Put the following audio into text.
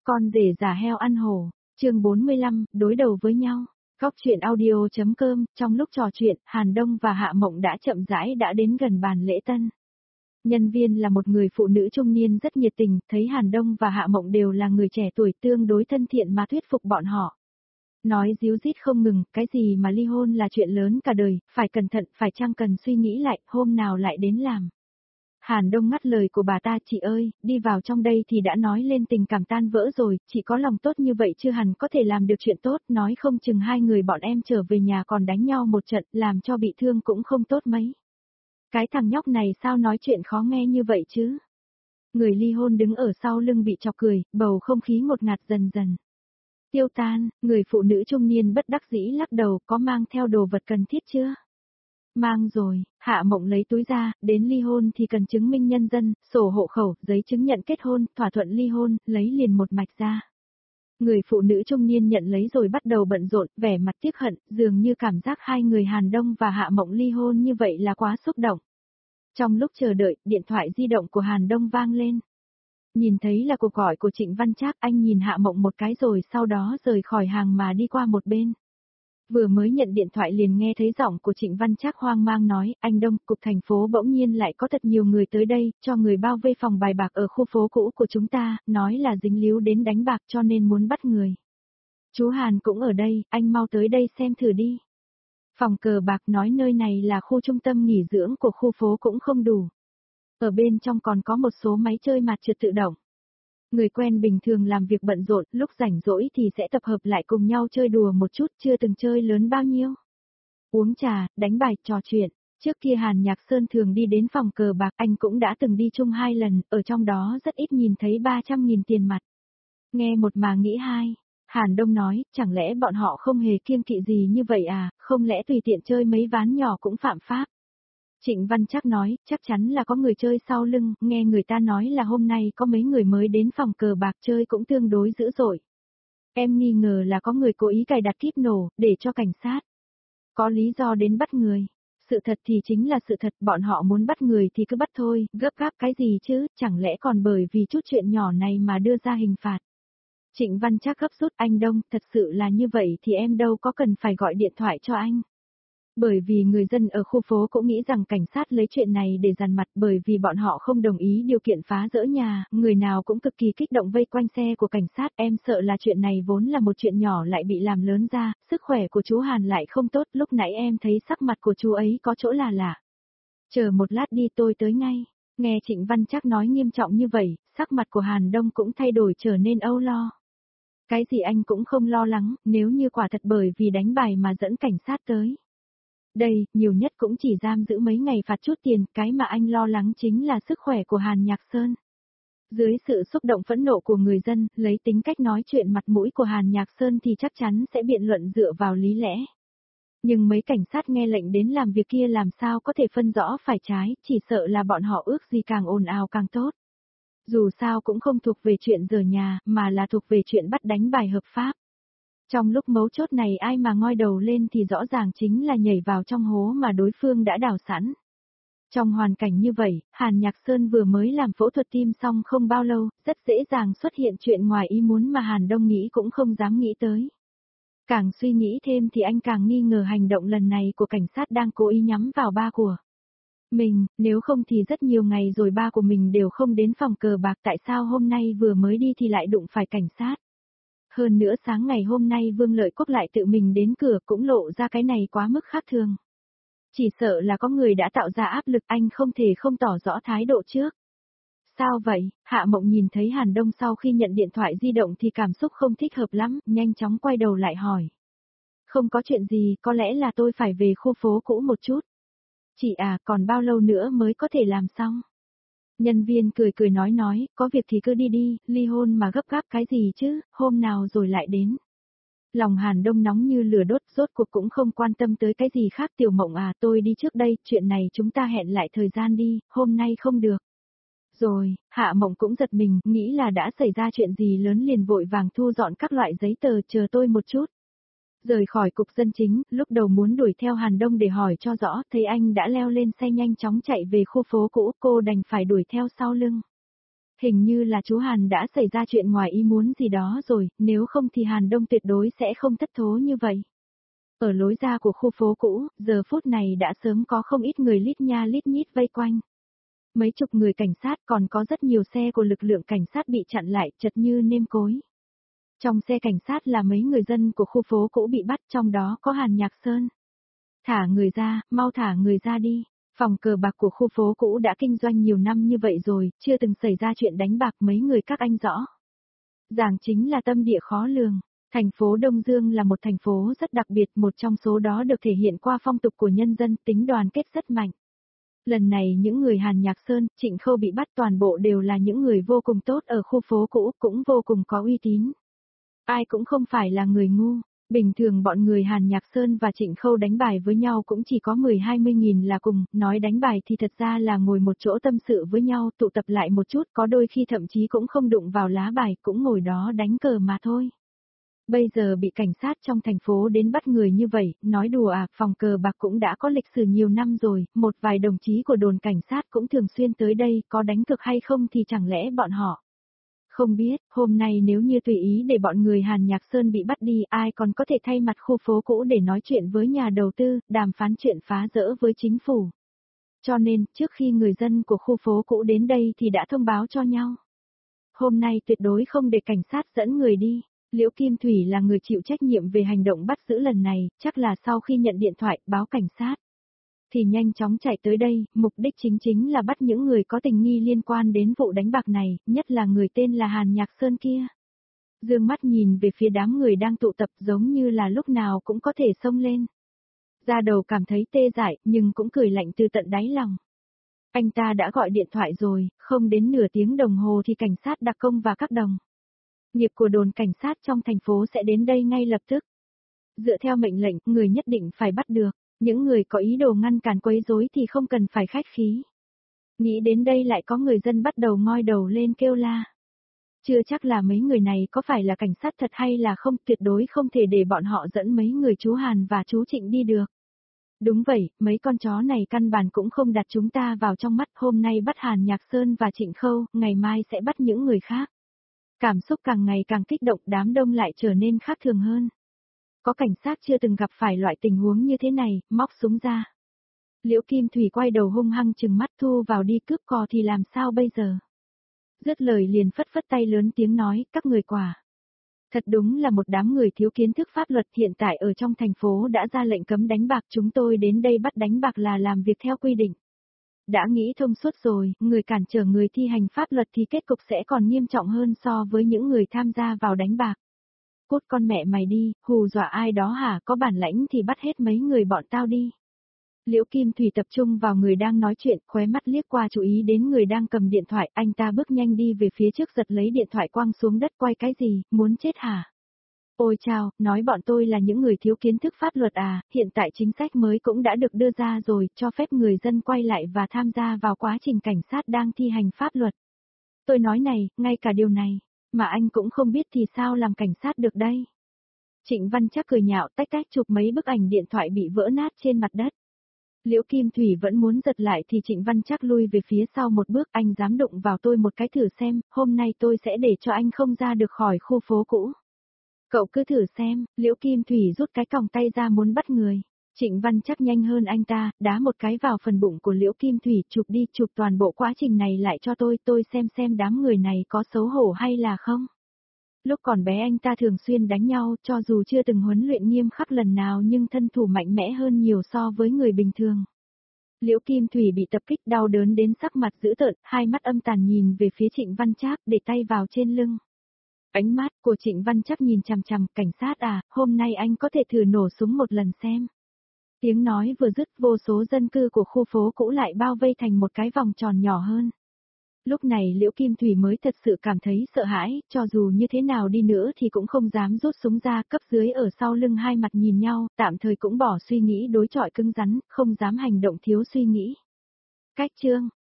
Con rể già heo ăn hổ, chương 45, đối đầu với nhau. Góc chuyện audio.com, trong lúc trò chuyện, Hàn Đông và Hạ Mộng đã chậm rãi đã đến gần bàn lễ tân. Nhân viên là một người phụ nữ trung niên rất nhiệt tình, thấy Hàn Đông và Hạ Mộng đều là người trẻ tuổi tương đối thân thiện mà thuyết phục bọn họ. Nói díu dít không ngừng, cái gì mà ly hôn là chuyện lớn cả đời, phải cẩn thận, phải chăng cần suy nghĩ lại, hôm nào lại đến làm. Hàn Đông ngắt lời của bà ta, chị ơi, đi vào trong đây thì đã nói lên tình cảm tan vỡ rồi, chị có lòng tốt như vậy chưa hẳn có thể làm được chuyện tốt, nói không chừng hai người bọn em trở về nhà còn đánh nhau một trận, làm cho bị thương cũng không tốt mấy. Cái thằng nhóc này sao nói chuyện khó nghe như vậy chứ? Người ly hôn đứng ở sau lưng bị chọc cười, bầu không khí ngột ngạt dần dần tiêu tan, người phụ nữ trung niên bất đắc dĩ lắc đầu, có mang theo đồ vật cần thiết chưa? Mang rồi, Hạ Mộng lấy túi ra, đến ly hôn thì cần chứng minh nhân dân, sổ hộ khẩu, giấy chứng nhận kết hôn, thỏa thuận ly hôn, lấy liền một mạch ra. Người phụ nữ trung niên nhận lấy rồi bắt đầu bận rộn, vẻ mặt tiếc hận, dường như cảm giác hai người Hàn Đông và Hạ Mộng ly hôn như vậy là quá xúc động. Trong lúc chờ đợi, điện thoại di động của Hàn Đông vang lên. Nhìn thấy là cuộc gọi của Trịnh Văn Trác, anh nhìn Hạ Mộng một cái rồi sau đó rời khỏi hàng mà đi qua một bên. Vừa mới nhận điện thoại liền nghe thấy giọng của Trịnh Văn Trác hoang mang nói, anh Đông, cục thành phố bỗng nhiên lại có thật nhiều người tới đây, cho người bao vây phòng bài bạc ở khu phố cũ của chúng ta, nói là dính líu đến đánh bạc cho nên muốn bắt người. Chú Hàn cũng ở đây, anh mau tới đây xem thử đi. Phòng cờ bạc nói nơi này là khu trung tâm nghỉ dưỡng của khu phố cũng không đủ. Ở bên trong còn có một số máy chơi mặt trượt tự động. Người quen bình thường làm việc bận rộn, lúc rảnh rỗi thì sẽ tập hợp lại cùng nhau chơi đùa một chút, chưa từng chơi lớn bao nhiêu. Uống trà, đánh bài, trò chuyện. Trước kia Hàn Nhạc Sơn thường đi đến phòng cờ bạc, anh cũng đã từng đi chung 2 lần, ở trong đó rất ít nhìn thấy 300.000 tiền mặt. Nghe một mà nghĩ hai. Hàn Đông nói, chẳng lẽ bọn họ không hề kiêng kỵ gì như vậy à, không lẽ tùy tiện chơi mấy ván nhỏ cũng phạm pháp. Trịnh Văn Trác nói, chắc chắn là có người chơi sau lưng, nghe người ta nói là hôm nay có mấy người mới đến phòng cờ bạc chơi cũng tương đối dữ dội. Em nghi ngờ là có người cố ý cài đặt kíp nổ, để cho cảnh sát. Có lý do đến bắt người. Sự thật thì chính là sự thật, bọn họ muốn bắt người thì cứ bắt thôi, gấp gáp cái gì chứ, chẳng lẽ còn bởi vì chút chuyện nhỏ này mà đưa ra hình phạt. Trịnh Văn Trác gấp rút, anh Đông, thật sự là như vậy thì em đâu có cần phải gọi điện thoại cho anh. Bởi vì người dân ở khu phố cũng nghĩ rằng cảnh sát lấy chuyện này để dằn mặt, bởi vì bọn họ không đồng ý điều kiện phá dỡ nhà, người nào cũng cực kỳ kích động vây quanh xe của cảnh sát, em sợ là chuyện này vốn là một chuyện nhỏ lại bị làm lớn ra, sức khỏe của chú Hàn lại không tốt, lúc nãy em thấy sắc mặt của chú ấy có chỗ là lạ. Chờ một lát đi tôi tới ngay. Nghe Trịnh Văn Trác nói nghiêm trọng như vậy, sắc mặt của Hàn Đông cũng thay đổi trở nên âu lo. Cái gì anh cũng không lo lắng, nếu như quả thật bởi vì đánh bài mà dẫn cảnh sát tới. Đây, nhiều nhất cũng chỉ giam giữ mấy ngày phạt chút tiền, cái mà anh lo lắng chính là sức khỏe của Hàn Nhạc Sơn. Dưới sự xúc động phẫn nộ của người dân, lấy tính cách nói chuyện mặt mũi của Hàn Nhạc Sơn thì chắc chắn sẽ biện luận dựa vào lý lẽ. Nhưng mấy cảnh sát nghe lệnh đến làm việc kia làm sao có thể phân rõ phải trái, chỉ sợ là bọn họ ước gì càng ồn ào càng tốt. Dù sao cũng không thuộc về chuyện rửa nhà, mà là thuộc về chuyện bắt đánh bài hợp pháp. Trong lúc mấu chốt này ai mà ngoi đầu lên thì rõ ràng chính là nhảy vào trong hố mà đối phương đã đào sẵn. Trong hoàn cảnh như vậy, Hàn Nhạc Sơn vừa mới làm phẫu thuật tim xong không bao lâu, rất dễ dàng xuất hiện chuyện ngoài ý muốn mà Hàn Đông nghĩ cũng không dám nghĩ tới. Càng suy nghĩ thêm thì anh càng nghi ngờ hành động lần này của cảnh sát đang cố ý nhắm vào ba của mình, nếu không thì rất nhiều ngày rồi ba của mình đều không đến phòng cờ bạc, tại sao hôm nay vừa mới đi thì lại đụng phải cảnh sát. Hơn nữa sáng ngày hôm nay Vương Lợi Quốc lại tự mình đến cửa cũng lộ ra cái này quá mức khác thường. Chỉ sợ là có người đã tạo ra áp lực, anh không thể không tỏ rõ thái độ trước. Sao vậy? Hạ Mộng nhìn thấy Hàn Đông sau khi nhận điện thoại di động thì cảm xúc không thích hợp lắm, nhanh chóng quay đầu lại hỏi. Không có chuyện gì, có lẽ là tôi phải về khu phố cũ một chút. Chị à, còn bao lâu nữa mới có thể làm xong? Nhân viên cười cười nói, có việc thì cứ đi đi, ly hôn mà gấp gáp cái gì chứ, hôm nào rồi lại đến. Lòng Hàn Đông nóng như lửa đốt, rốt cuộc cũng không quan tâm tới cái gì khác. Tiểu Mộng à, tôi đi trước đây, chuyện này chúng ta hẹn lại thời gian đi, hôm nay không được. Rồi, Hạ Mộng cũng giật mình, nghĩ là đã xảy ra chuyện gì lớn liền vội vàng thu dọn các loại giấy tờ, chờ tôi một chút. Rời khỏi cục dân chính, lúc đầu muốn đuổi theo Hàn Đông để hỏi cho rõ, thấy anh đã leo lên xe nhanh chóng chạy về khu phố cũ, cô đành phải đuổi theo sau lưng. Hình như là chú Hàn đã xảy ra chuyện ngoài ý muốn gì đó rồi, nếu không thì Hàn Đông tuyệt đối sẽ không thất thố như vậy. Ở lối ra của khu phố cũ, giờ phút này đã sớm có không ít người lít nha lít nhít vây quanh. Mấy chục người cảnh sát, còn có rất nhiều xe của lực lượng cảnh sát bị chặn lại, chật như nêm cối. Trong xe cảnh sát là mấy người dân của khu phố cũ bị bắt, trong đó có Hàn Nhạc Sơn. Thả người ra, mau thả người ra đi. Phòng cờ bạc của khu phố cũ đã kinh doanh nhiều năm như vậy rồi, chưa từng xảy ra chuyện đánh bạc, mấy người các anh rõ. Ràng chính là tâm địa khó lường. Thành phố Đông Dương là một thành phố rất đặc biệt, một trong số đó được thể hiện qua phong tục của nhân dân, tính đoàn kết rất mạnh. Lần này những người Hàn Nhạc Sơn, Trịnh Khâu bị bắt toàn bộ đều là những người vô cùng tốt ở khu phố cũ, cũng vô cùng có uy tín. Ai cũng không phải là người ngu. Bình thường bọn người Hàn Nhạc Sơn và Trịnh Khâu đánh bài với nhau cũng chỉ có 10-20 nghìn là cùng, nói đánh bài thì thật ra là ngồi một chỗ tâm sự với nhau, tụ tập lại một chút, có đôi khi thậm chí cũng không đụng vào lá bài, cũng ngồi đó đánh cờ mà thôi. Bây giờ bị cảnh sát trong thành phố đến bắt người như vậy, nói đùa à, phòng cờ bạc cũng đã có lịch sử nhiều năm rồi, một vài đồng chí của đồn cảnh sát cũng thường xuyên tới đây, có đánh cược hay không thì chẳng lẽ bọn họ không biết, hôm nay nếu như tùy ý để bọn người Hàn Nhạc Sơn bị bắt đi, ai còn có thể thay mặt khu phố cũ để nói chuyện với nhà đầu tư, đàm phán chuyện phá rỡ với chính phủ. Cho nên, trước khi người dân của khu phố cũ đến đây thì đã thông báo cho nhau. Hôm nay tuyệt đối không để cảnh sát dẫn người đi. Liễu Kim Thủy là người chịu trách nhiệm về hành động bắt giữ lần này, chắc là sau khi nhận điện thoại báo cảnh sát thì nhanh chóng chạy tới đây, mục đích chính là bắt những người có tình nghi liên quan đến vụ đánh bạc này, nhất là người tên là Hàn Nhạc Sơn kia. Dương mắt nhìn về phía đám người đang tụ tập giống như là lúc nào cũng có thể xông lên. Da đầu cảm thấy tê dại, nhưng cũng cười lạnh từ tận đáy lòng. Anh ta đã gọi điện thoại rồi, không đến nửa tiếng đồng hồ thì cảnh sát đặc công và các đồng nghiệp của đồn cảnh sát trong thành phố sẽ đến đây ngay lập tức. Dựa theo mệnh lệnh, người nhất định phải bắt được. Những người có ý đồ ngăn cản quấy rối thì không cần phải khách khí. Nghĩ đến đây lại có người dân bắt đầu ngoi đầu lên kêu la. Chưa chắc là mấy người này có phải là cảnh sát thật hay là không, tuyệt đối không thể để bọn họ dẫn mấy người chú Hàn và chú Trịnh đi được. Đúng vậy, mấy con chó này căn bản cũng không đặt chúng ta vào trong mắt, hôm nay bắt Hàn Nhạc Sơn và Trịnh Khâu, ngày mai sẽ bắt những người khác. Cảm xúc càng ngày càng kích động, đám đông lại trở nên khác thường hơn. Có cảnh sát chưa từng gặp phải loại tình huống như thế này, móc súng ra. Liễu Kim Thủy quay đầu hung hăng trừng mắt, thu vào đi, cướp cò thì làm sao bây giờ? Dứt lời liền phất phất tay lớn tiếng nói, các người quả. Thật đúng là một đám người thiếu kiến thức pháp luật, hiện tại ở trong thành phố đã ra lệnh cấm đánh bạc, chúng tôi đến đây bắt đánh bạc là làm việc theo quy định. Đã nghĩ thông suốt rồi, người cản trở người thi hành pháp luật thì kết cục sẽ còn nghiêm trọng hơn so với những người tham gia vào đánh bạc. Cút con mẹ mày đi, hù dọa ai đó hả, có bản lãnh thì bắt hết mấy người bọn tao đi. Liễu Kim Thủy tập trung vào người đang nói chuyện, khóe mắt liếc qua chú ý đến người đang cầm điện thoại, anh ta bước nhanh đi về phía trước giật lấy điện thoại quăng xuống đất, quay cái gì, muốn chết hả? Ôi chao, nói bọn tôi là những người thiếu kiến thức pháp luật à, hiện tại chính sách mới cũng đã được đưa ra rồi, cho phép người dân quay lại và tham gia vào quá trình cảnh sát đang thi hành pháp luật. Tôi nói này, ngay cả điều này mà anh cũng không biết thì sao làm cảnh sát được đây? Trịnh Văn Trác cười nhạo, tách tách chụp mấy bức ảnh điện thoại bị vỡ nát trên mặt đất. Liễu Kim Thủy vẫn muốn giật lại thì Trịnh Văn Trác lui về phía sau một bước, anh dám đụng vào tôi một cái thử xem, hôm nay tôi sẽ để cho anh không ra được khỏi khu phố cũ. Cậu cứ thử xem, Liễu Kim Thủy rút cái còng tay ra muốn bắt người. Trịnh Văn Trác nhanh hơn anh ta, đá một cái vào phần bụng của Liễu Kim Thủy, chụp đi, chụp toàn bộ quá trình này lại cho tôi xem đám người này có xấu hổ hay là không. Lúc còn bé anh ta thường xuyên đánh nhau, cho dù chưa từng huấn luyện nghiêm khắc lần nào nhưng thân thủ mạnh mẽ hơn nhiều so với người bình thường. Liễu Kim Thủy bị tập kích đau đớn đến sắc mặt dữ tợn, hai mắt âm tàn nhìn về phía Trịnh Văn Trác, để tay vào trên lưng. Ánh mắt của Trịnh Văn Trác nhìn chằm chằm, cảnh sát à, hôm nay anh có thể thử nổ súng một lần xem. Tiếng nói vừa dứt, vô số dân cư của khu phố cũ lại bao vây thành một cái vòng tròn nhỏ hơn. Lúc này Liễu Kim Thủy mới thật sự cảm thấy sợ hãi, cho dù như thế nào đi nữa thì cũng không dám rút súng ra, cấp dưới ở sau lưng hai mặt nhìn nhau, tạm thời cũng bỏ suy nghĩ đối chọi cứng rắn, không dám hành động thiếu suy nghĩ. Cách chương